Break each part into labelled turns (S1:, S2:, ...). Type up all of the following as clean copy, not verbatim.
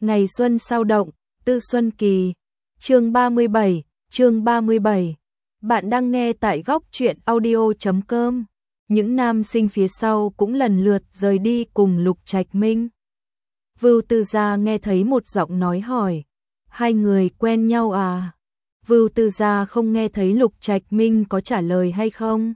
S1: Ngày xuân sao động, Tư Xuân Kỳ. Chương 37. Bạn đang nghe tại góc truyện audio.com. Những nam sinh phía sau cũng lần lượt rời đi cùng Lục Trạch Minh. Vưu Tư Gia nghe thấy một giọng nói hỏi, hai người quen nhau à? Vưu Tư Gia không nghe thấy Lục Trạch Minh có trả lời hay không.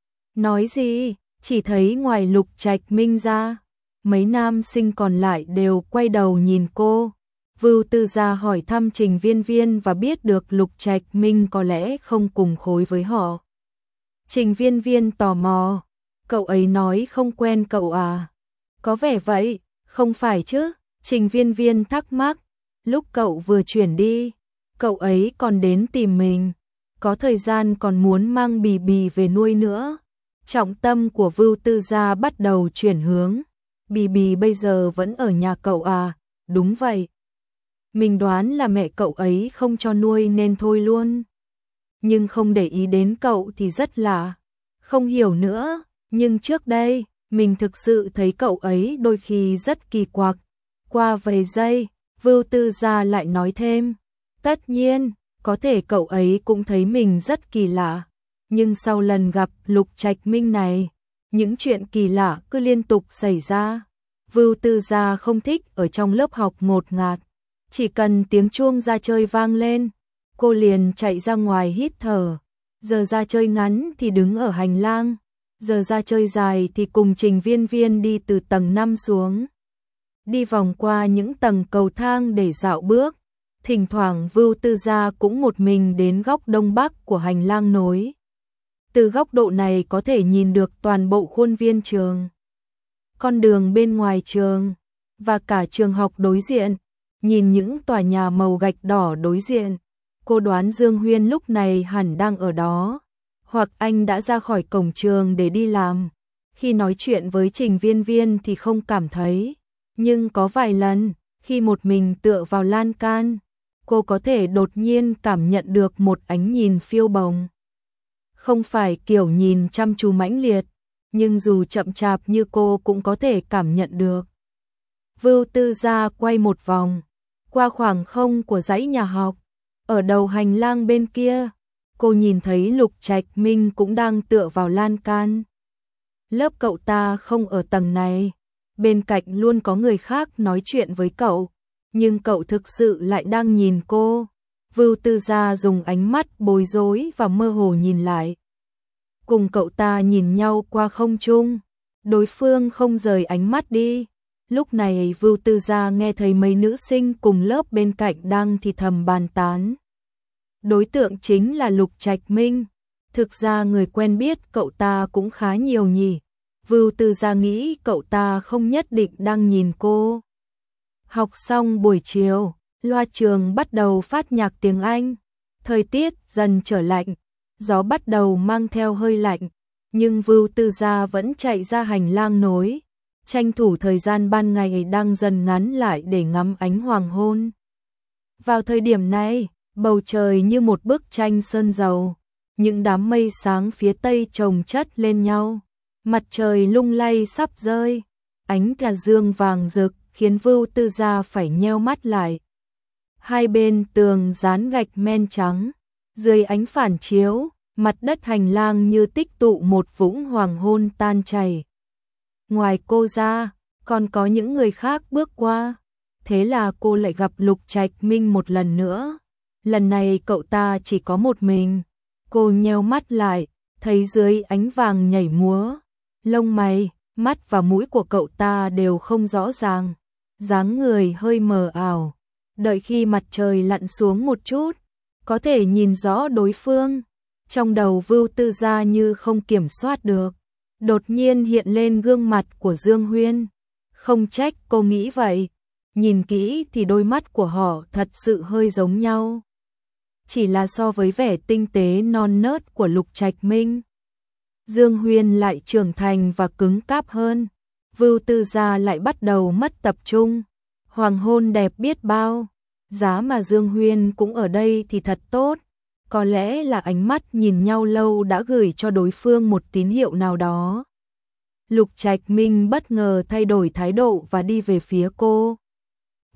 S1: Nói gì, chỉ thấy ngoài Lục Trạch Minh ra, mấy nam sinh còn lại đều quay đầu nhìn cô. Vưu Tư Gia hỏi thăm Trình Viên Viên và biết được Lục Trạch Minh có lẽ không cùng khối với họ. Trình Viên Viên tò mò, cậu ấy nói không quen cậu à? Có vẻ vậy, không phải chứ? Trình Viên Viên thắc mắc, lúc cậu vừa chuyển đi, cậu ấy còn đến tìm mình, có thời gian còn muốn mang Bì Bì về nuôi nữa. Trọng tâm của Vưu Tư Gia bắt đầu chuyển hướng. Bì Bì bây giờ vẫn ở nhà cậu à? Đúng vậy. Mình đoán là mẹ cậu ấy không cho nuôi nên thôi luôn. Nhưng không để ý đến cậu thì rất lạ. Không hiểu nữa, nhưng trước đây, mình thực sự thấy cậu ấy đôi khi rất kỳ quặc. Qua vài giây, Vưu Tư Gia lại nói thêm. Tất nhiên, có thể cậu ấy cũng thấy mình rất kỳ lạ. Nhưng sau lần gặp Lục Trạch Minh này, những chuyện kỳ lạ cứ liên tục xảy ra. Vưu Tư Gia không thích ở trong lớp học ngột ngạt. Chỉ cần tiếng chuông ra chơi vang lên, cô liền chạy ra ngoài hít thở. Giờ ra chơi ngắn thì đứng ở hành lang, giờ ra chơi dài thì cùng Trình Viên Viên đi từ tầng 5 xuống. Đi vòng qua những tầng cầu thang để dạo bước. Thỉnh thoảng Vưu Tư Gia cũng một mình đến góc đông bắc của hành lang nối. Từ góc độ này có thể nhìn được toàn bộ khuôn viên trường, con đường bên ngoài trường và cả trường học đối diện. Nhìn những tòa nhà màu gạch đỏ đối diện, cô đoán Dương Huyên lúc này hẳn đang ở đó, hoặc anh đã ra khỏi cổng trường để đi làm. Khi nói chuyện với Trình Viên Viên thì không cảm thấy, nhưng có vài lần, khi một mình tựa vào lan can, cô có thể đột nhiên cảm nhận được một ánh nhìn phiêu bồng. Không phải kiểu nhìn chăm chú mãnh liệt, nhưng dù chậm chạp như cô cũng có thể cảm nhận được. Vưu Tư Gia quay một vòng, qua khoảng không của dãy nhà học. Ở đầu hành lang bên kia, cô nhìn thấy Lục Trạch Minh cũng đang tựa vào lan can. Lớp cậu ta không ở tầng này, bên cạnh luôn có người khác nói chuyện với cậu, nhưng cậu thực sự lại đang nhìn cô. Vưu Tư Gia dùng ánh mắt bối rối và mơ hồ nhìn lại. Cùng cậu ta nhìn nhau qua không trung, đối phương không rời ánh mắt đi. Lúc này Vưu Tư Gia nghe thấy mấy nữ sinh cùng lớp bên cạnh đang thì thầm bàn tán. Đối tượng chính là Lục Trạch Minh. Thực ra người quen biết cậu ta cũng khá nhiều nhỉ. Vưu Tư Gia nghĩ cậu ta không nhất định đang nhìn cô. Học xong buổi chiều, loa trường bắt đầu phát nhạc tiếng Anh. Thời tiết dần trở lạnh, gió bắt đầu mang theo hơi lạnh, nhưng Vưu Tư Gia vẫn chạy ra hành lang nối, tranh thủ thời gian ban ngày đang dần ngắn lại để ngắm ánh hoàng hôn. Vào thời điểm này, bầu trời như một bức tranh sơn dầu, những đám mây sáng phía tây chồng chất lên nhau, mặt trời lung lay sắp rơi, ánh tà dương vàng rực khiến Vưu Tư Gia phải nheo mắt lại. Hai bên tường dán gạch men trắng, dưới ánh phản chiếu, mặt đất hành lang như tích tụ một vũng hoàng hôn tan chảy. Ngoài cô ra, còn có những người khác bước qua. Thế là cô lại gặp Lục Trạch Minh một lần nữa. Lần này cậu ta chỉ có một mình. Cô nheo mắt lại, thấy dưới ánh vàng nhảy múa, lông mày, mắt và mũi của cậu ta đều không rõ ràng, dáng người hơi mờ ảo. Đợi khi mặt trời lặn xuống một chút, có thể nhìn rõ đối phương. Trong đầu Vưu Tư Gia như không kiểm soát được, đột nhiên hiện lên gương mặt của Dương Huyên. Không trách cô nghĩ vậy, nhìn kỹ thì đôi mắt của họ thật sự hơi giống nhau. Chỉ là so với vẻ tinh tế non nớt của Lục Trạch Minh, Dương Huyên lại trưởng thành và cứng cáp hơn. Vưu Tư Gia lại bắt đầu mất tập trung. Hoàng hôn đẹp biết bao, giá mà Dương Huyên cũng ở đây thì thật tốt. Có lẽ là ánh mắt nhìn nhau lâu đã gửi cho đối phương một tín hiệu nào đó. Lục Trạch Minh bất ngờ thay đổi thái độ và đi về phía cô.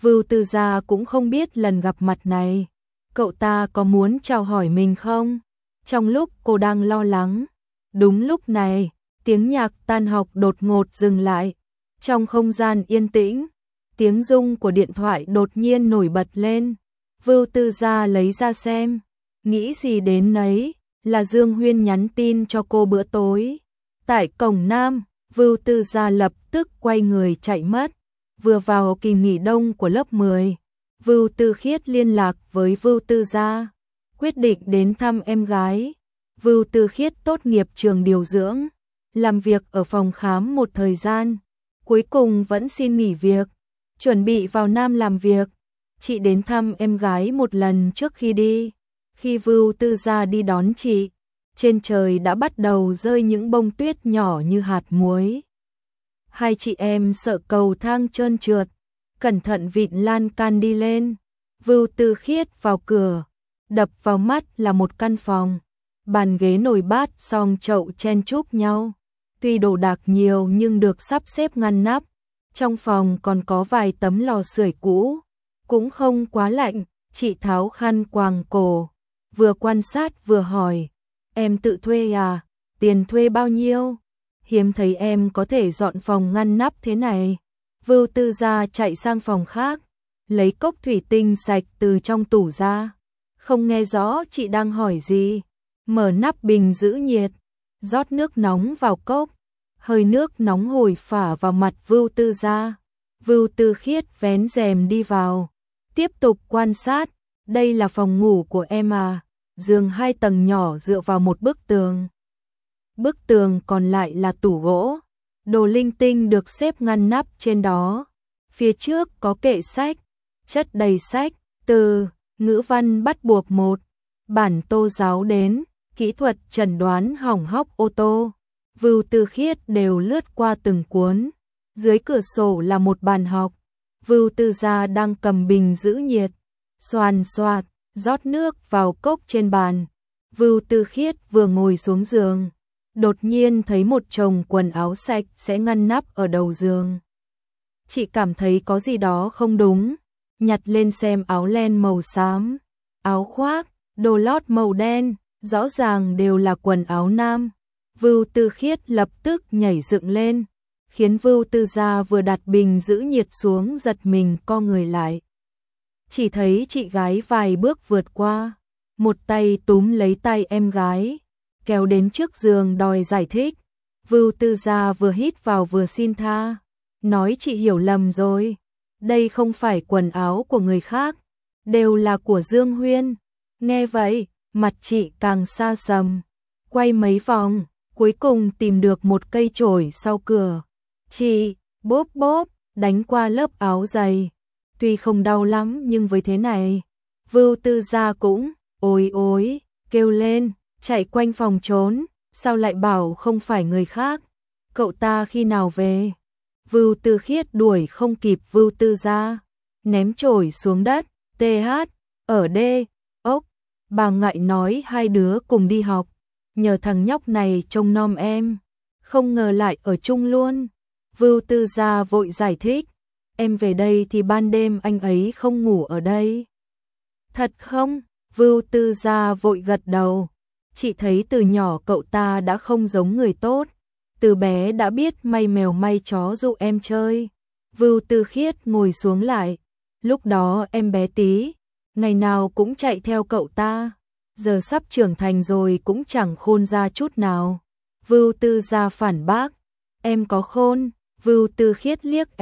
S1: Vưu Tư Gia cũng không biết lần gặp mặt này, cậu ta có muốn chào hỏi mình không? Trong lúc cô đang lo lắng, đúng lúc này, tiếng nhạc tan học đột ngột dừng lại. Trong không gian yên tĩnh, tiếng rung của điện thoại đột nhiên nổi bật lên. Vưu Tư Gia lấy ra xem, nghĩ gì đến nấy, là Dương Huyên nhắn tin cho cô bữa tối. Tại cổng Nam, Vưu Tư Gia lập tức quay người chạy mất. Vừa vào kỳ nghỉ đông của lớp 10, Vưu Tư Khiết liên lạc với Vưu Tư Gia, quyết định đến thăm em gái. Vưu Tư Khiết tốt nghiệp trường điều dưỡng, làm việc ở phòng khám một thời gian, cuối cùng vẫn xin nghỉ việc, chuẩn bị vào Nam làm việc. Chị đến thăm em gái một lần trước khi đi. Khi Vưu Tư Gia đi đón chị, trên trời đã bắt đầu rơi những bông tuyết nhỏ như hạt muối. Hai chị em sợ cầu thang trơn trượt, cẩn thận vịn lan can đi lên. Vưu Tư Khiết vào cửa, đập vào mắt là một căn phòng, bàn ghế nồi bát song chậu chen chúc nhau. Tuy đồ đạc nhiều nhưng được sắp xếp ngăn nắp. Trong phòng còn có vài tấm lò sưởi cũ, cũng không quá lạnh. Chị tháo khăn quàng cổ, vừa quan sát vừa hỏi, em tự thuê à? Tiền thuê bao nhiêu? Hiếm thấy em có thể dọn phòng ngăn nắp thế này. Vưu Tư Gia chạy sang phòng khác, lấy cốc thủy tinh sạch từ trong tủ ra. Không nghe rõ chị đang hỏi gì. Mở nắp bình giữ nhiệt, rót nước nóng vào cốc. Hơi nước nóng hổi phả vào mặt Vưu Tư Gia. Vưu Tư Khiết vén rèm đi vào, tiếp tục quan sát. Đây là phòng ngủ của em à? Giường 2 tầng nhỏ dựa vào một bức tường. Bức tường còn lại là tủ gỗ, đồ linh tinh được xếp ngăn nắp trên đó. Phía trước có kệ sách, chất đầy sách, từ ngữ văn bắt buộc 1, bản tô giáo đến kỹ thuật chẩn đoán hỏng hóc ô tô. Vưu Tư Khiết đều lướt qua từng cuốn. Dưới cửa sổ là một bàn học. Vưu Tư Gia đang cầm bình giữ nhiệt, xoàn xoạt, rót nước vào cốc trên bàn. Vưu Tư Khiết vừa ngồi xuống giường, đột nhiên thấy một chồng quần áo sạch sẽ ngăn nắp ở đầu giường. Chị cảm thấy có gì đó không đúng, nhặt lên xem áo len màu xám, áo khoác, đồ lót màu đen, rõ ràng đều là quần áo nam. Vưu Tư Khiết lập tức nhảy dựng lên, khiến Vưu Tư Gia vừa đặt bình giữ nhiệt xuống giật mình co người lại. Chỉ thấy chị gái vài bước vượt qua, một tay túm lấy tay em gái, kéo đến trước giường đòi giải thích. Vưu Tư Gia vừa hít vào vừa xin tha, nói chị hiểu lầm rồi, đây không phải quần áo của người khác, đều là của Dương Huyên. Nghe vậy, mặt chị càng xa sầm, quay mấy vòng, cuối cùng tìm được một cây chổi sau cửa. Chị, bóp bóp, đánh qua lớp áo dày. Tuy không đau lắm nhưng với thế này, Vưu Tư Gia cũng, ôi ôi, kêu lên, chạy quanh phòng trốn, sao lại bảo không phải người khác, cậu ta khi nào về? Vưu Tư Khiết đuổi không kịp Vưu Tư Gia, ném chổi xuống đất. TH, ở đê, ốc, bà ngại nói hai đứa cùng đi học, nhờ thằng nhóc này trông nom em, không ngờ lại ở chung luôn. Vưu Tư Gia vội giải thích, em về đây thì ban đêm anh ấy không ngủ ở đây. Thật không? Vưu Tư Gia vội gật đầu. Chị thấy từ nhỏ cậu ta đã không giống người tốt, từ bé đã biết may mèo may chó dụ em chơi. Vưu Tư Khiết ngồi xuống lại, lúc đó em bé tí, ngày nào cũng chạy theo cậu ta, giờ sắp trưởng thành rồi cũng chẳng khôn ra chút nào. Vưu Tư Gia phản bác, em có khôn? Vưu Tư Khiết liếc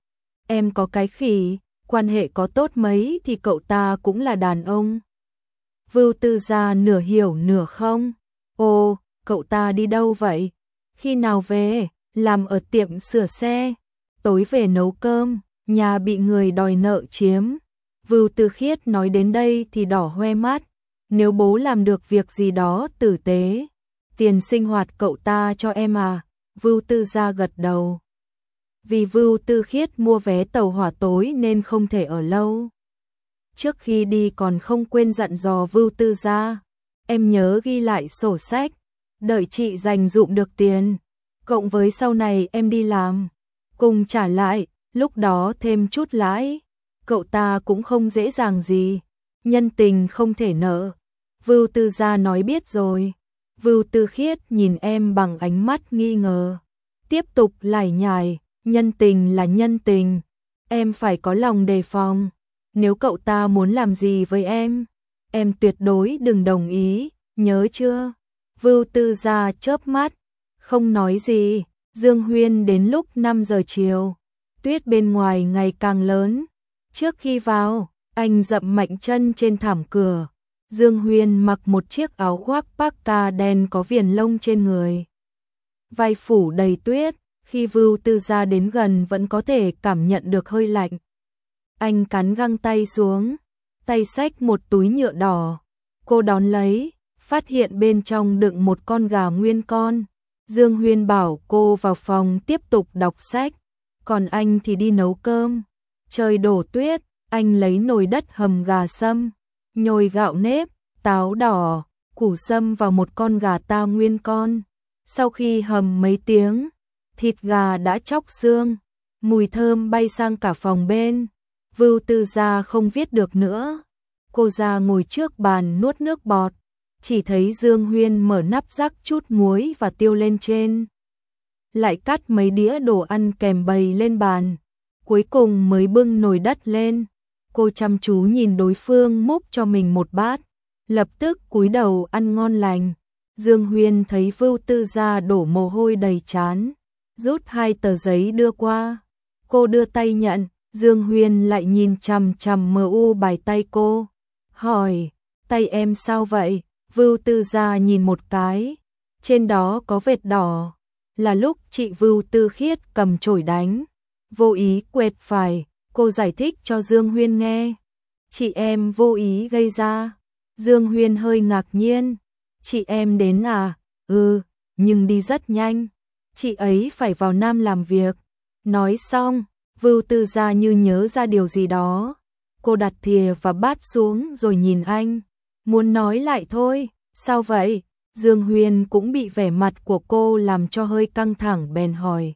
S1: em có cái khỉ, quan hệ có tốt mấy thì cậu ta cũng là đàn ông. Vưu Tư Gia nửa hiểu nửa không. Ồ, cậu ta đi đâu vậy? Khi nào về? Làm ở tiệm sửa xe. Tối về nấu cơm, nhà bị người đòi nợ chiếm. Vưu Tư Khiết nói đến đây thì đỏ hoe mắt. Nếu bố làm được việc gì đó tử tế, tiền sinh hoạt cậu ta cho em à? Vưu Tư Gia gật đầu. Vì Vưu Tư Khiết mua vé tàu hỏa tối nên không thể ở lâu. Trước khi đi còn không quên dặn dò Vưu Tư Gia, em nhớ ghi lại sổ sách, đợi chị dành dụm được tiền, cộng với sau này em đi làm, cùng trả lại, lúc đó thêm chút lãi. cậu ta cũng không dễ dàng gì, nhân tình không thể nợ. Vưu Tư Gia nói biết rồi. Vưu Tư Khiết nhìn em bằng ánh mắt nghi ngờ, tiếp tục lải nhải, nhân tình là nhân tình, em phải có lòng đề phòng, nếu cậu ta muốn làm gì với em tuyệt đối đừng đồng ý, nhớ chưa? Vưu Tư Gia chớp mắt, không nói gì. Dương Huyên đến lúc 5 giờ chiều, tuyết bên ngoài ngày càng lớn. Trước khi vào, anh dậm mạnh chân trên thảm cửa. Dương Huyên mặc một chiếc áo khoác parka đen có viền lông trên người, vai phủ đầy tuyết, khi Vưu Tư Gia đến gần vẫn có thể cảm nhận được hơi lạnh. Anh cắn găng tay xuống, tay xách một túi nhựa đỏ. Cô đón lấy, phát hiện bên trong đựng một con gà nguyên con. Dương Huyên bảo cô vào phòng tiếp tục đọc sách, còn anh thì đi nấu cơm. Trời đổ tuyết, anh lấy nồi đất hầm gà sâm, nhồi gạo nếp, táo đỏ, củ sâm vào một con gà ta nguyên con. Sau khi hầm mấy tiếng, thịt gà đã chóc xương, mùi thơm bay sang cả phòng bên. Vưu Tư Gia không viết được nữa. Cô ra ngồi trước bàn nuốt nước bọt, chỉ thấy Dương Huyên mở nắp rắc chút muối và tiêu lên trên, lại cắt mấy đĩa đồ ăn kèm bày lên bàn, cuối cùng mới bưng nồi đất lên. Cô chăm chú nhìn đối phương múc cho mình một bát, lập tức cúi đầu ăn ngon lành. Dương Huyên thấy Vưu Tư Gia đổ mồ hôi đầy trán, rút 2 tờ giấy đưa qua. Cô đưa tay nhận, Dương Huyên lại nhìn chằm chằm MU bài tay cô, hỏi, tay em sao vậy? Vưu Tư Gia nhìn một cái, trên đó có vệt đỏ, là lúc chị Vưu Tư Khiết cầm chổi đánh, vô ý quệt phải. Cô giải thích cho Dương Huyên nghe, chị em vô ý gây ra. Dương Huyên hơi ngạc nhiên, chị em đến à? Ừ, nhưng đi rất nhanh, chị ấy phải vào Nam làm việc. Nói xong, Vưu Tư Gia như nhớ ra điều gì đó, cô đặt thìa và bát xuống rồi nhìn anh, muốn nói lại thôi. Sao vậy? Dương Huyên cũng bị vẻ mặt của cô làm cho hơi căng thẳng bèn hỏi,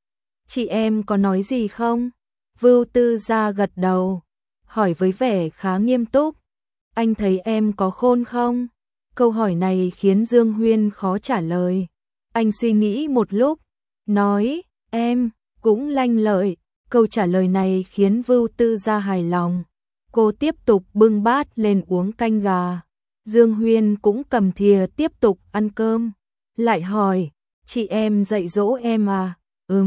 S1: chị em có nói gì không? Vưu Tư Gia gật đầu, hỏi với vẻ khá nghiêm túc, anh thấy em có khôn không? Câu hỏi này khiến Dương Huyên khó trả lời. Anh suy nghĩ một lúc, nói, em cũng lanh lợi. Câu trả lời này khiến Vưu Tư Gia hài lòng. Cô tiếp tục bưng bát lên uống canh gà. Dương Huyên cũng cầm thìa tiếp tục ăn cơm. Lại hỏi, chị em dạy dỗ em à?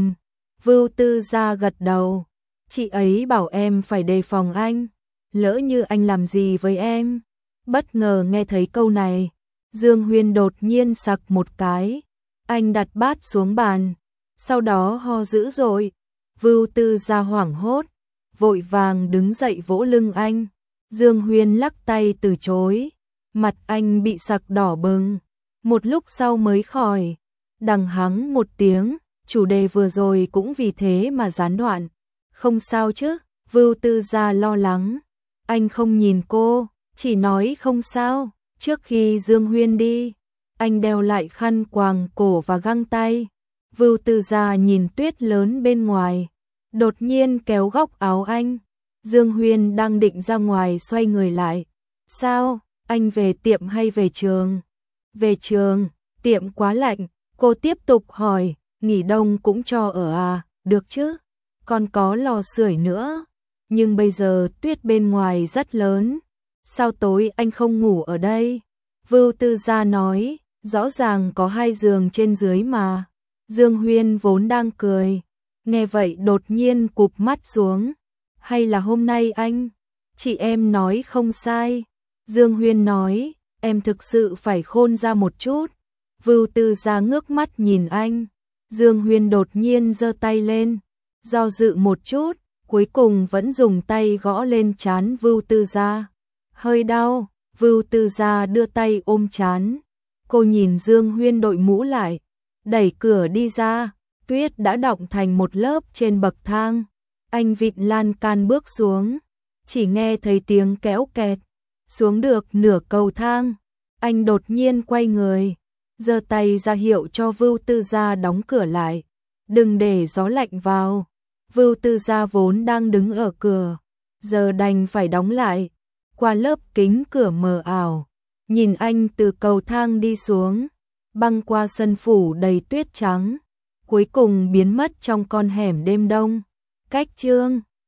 S1: Vưu Tư Gia gật đầu. Chị ấy bảo em phải đề phòng anh, lỡ như anh làm gì với em. Bất ngờ nghe thấy câu này, Dương Huyên đột nhiên sặc một cái. Anh đặt bát xuống bàn, sau đó ho dữ dội. Vưu Tư Gia hoảng hốt, vội vàng đứng dậy vỗ lưng anh. Dương Huyên lắc tay từ chối, mặt anh bị sặc đỏ bừng. Một lúc sau mới khỏi, đằng hắng một tiếng, chủ đề vừa rồi cũng vì thế mà gián đoạn. Không sao chứ? Vưu Tư Gia lo lắng. Anh không nhìn cô, chỉ nói không sao. Trước khi Dương Huyên đi, anh đeo lại khăn quàng cổ và găng tay. Vưu Tư Gia nhìn tuyết lớn bên ngoài, đột nhiên kéo góc áo anh. Dương Huyên đang định ra ngoài xoay người lại. Sao, anh về tiệm hay về trường? Về trường, tiệm quá lạnh. Cô tiếp tục hỏi, nghỉ đông cũng cho ở à? Được chứ, còn có lò sưởi nữa. Nhưng bây giờ tuyết bên ngoài rất lớn, sao tối anh không ngủ ở đây? Vưu Tư Gia nói, rõ ràng có 2 giường trên dưới mà. Dương Huyên vốn đang cười, nghe vậy đột nhiên cụp mắt xuống. Hay là hôm nay chị em nói không sai. Dương Huyên nói, em thực sự phải khôn ra một chút. Vưu Tư Gia ngước mắt nhìn anh. Dương Huyên đột nhiên giơ tay lên, do dự một chút, cuối cùng vẫn dùng tay gõ lên trán Vưu Tư Gia. Hơi đau. Vưu Tư Gia đưa tay ôm trán. Cô nhìn Dương Huyên đội mũ lại, đẩy cửa đi ra. Tuyết đã đọng thành một lớp trên bậc thang. Anh vịn lan can bước xuống, chỉ nghe thấy tiếng kéo kẹt. Xuống được nửa cầu thang, anh đột nhiên quay người, giơ tay ra hiệu cho Vưu Tư Gia đóng cửa lại, đừng để gió lạnh vào. Vưu Tư Gia vốn đang đứng ở cửa, giờ đành phải đóng lại. Qua lớp kính cửa mờ ảo, nhìn anh từ cầu thang đi xuống, băng qua sân phủ đầy tuyết trắng, cuối cùng biến mất trong con hẻm đêm đông. Cách chương